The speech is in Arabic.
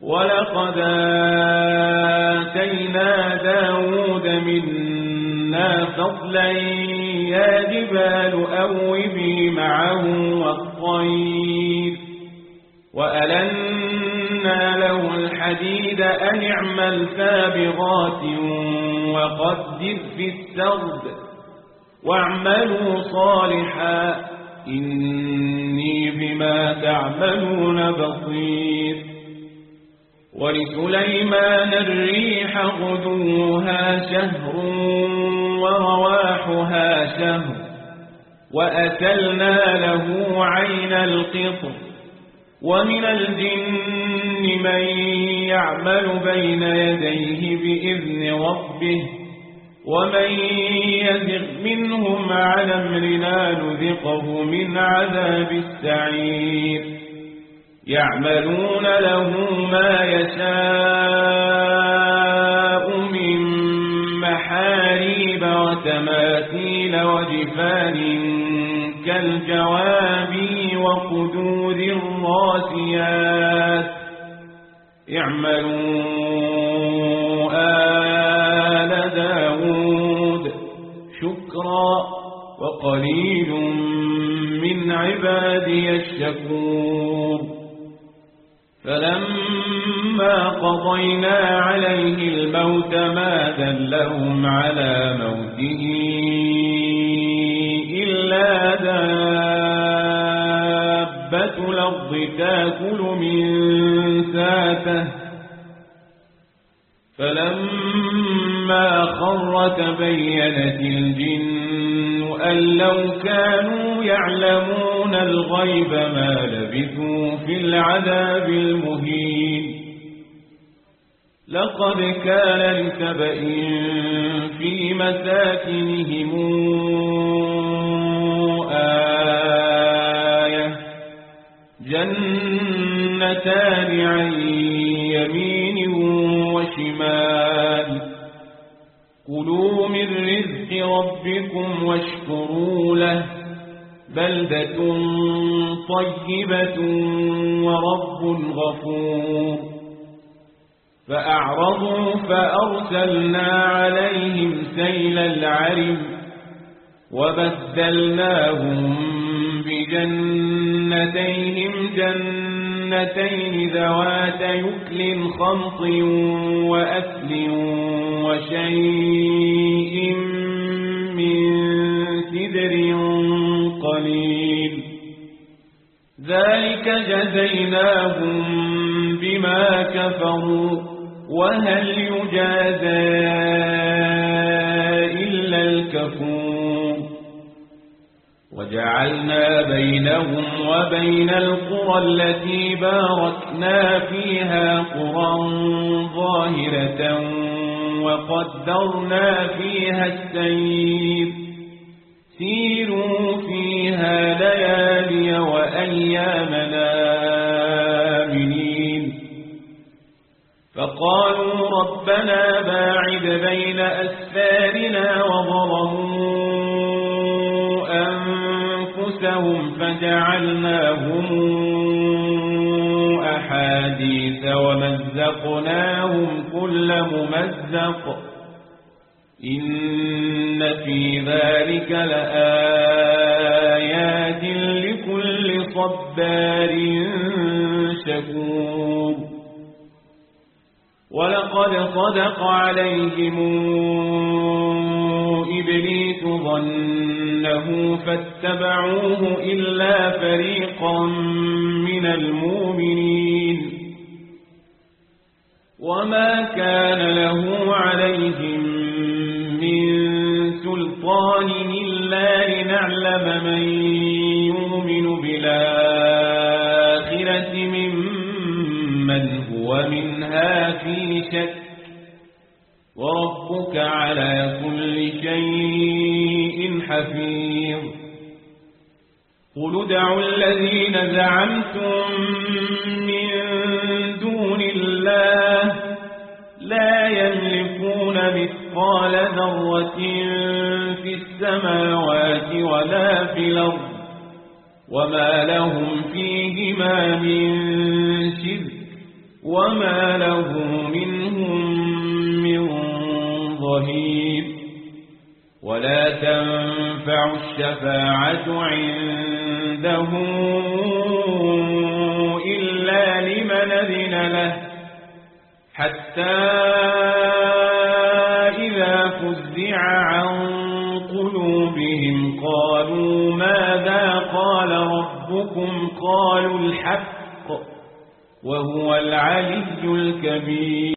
ولقد آتينا داود منا فضلا يا جبال أوبي معه والطير وألنا له الحديد أن اعمل سابغات وقدر في السرد واعملوا صالحا إني بما تعملون بصير. ولسليمان الريح غدوها شهر ورواحها شهر وأكلنا له عين القطر ومن الجن من يعمل بين يديه بإذن ربه ومن يزغ منهم عن أمرنا نذقه من عذاب السعير. يعملون له ما يشاء من محاريب وتماثيل وجفان كالجواب وقدور الراسيات. اعملوا آل داود شكرا وقليل من عبادي الشكور. فلما قضينا عليه الموت ما دلهم على موته إلا دابة الأرض تأكل من ساته فلما خر تبينت الجن أن لو كانوا يعلمون الغيب ما لبثوا في العذاب المهين. لقد كان لسبإ في مساكنهم آية جنتان عن يمين وشمال كلوا من رزق ربكم واشكروا له بلدة طيبة ورب غفور. فأعرضوا فأرسلنا عليهم سيل العرم وبدلناهم بجنتيهم جنتين ذوات يكل خمط وأكل وشيء من سدر قليل ذلك جزيناهم بما كفروا وهل يجازى إلا الكفور. وجعلنا بينهم وبين القرى التي باركنا فيها قرى ظاهرة وقدرنا فيها السير سيروا فيها ليالي وأيامنا آمنين. فقالوا ربنا باعد بين أسفارنا وظلموا أنفسهم فجعلناهم أحاديث ومزقناهم كل ممزق إن في ذلك لآيات لكل صبار شكور. ولقد صدق عليهم إبليس ظنه فاتبعوه إلا فريقا من المؤمنين وما كان له عليهم من سلطان إلا لنعلم من يؤمن بالآخرة ممن هو منها في شك وربك على كل شيء حفيظ. قل ادعوا الذين زعمتم من دون الله لا يملكون مثقال ذرة في السماوات ولا في الأرض وما لهم فيهما من شرك وما له منهم من ظهير ولا تنفع الشفاعة عنده إلا لمن أذن له حتى إذا فزع عن قلوبهم قالوا ماذا قال ربكم قالوا الحق وهو العلي الكبير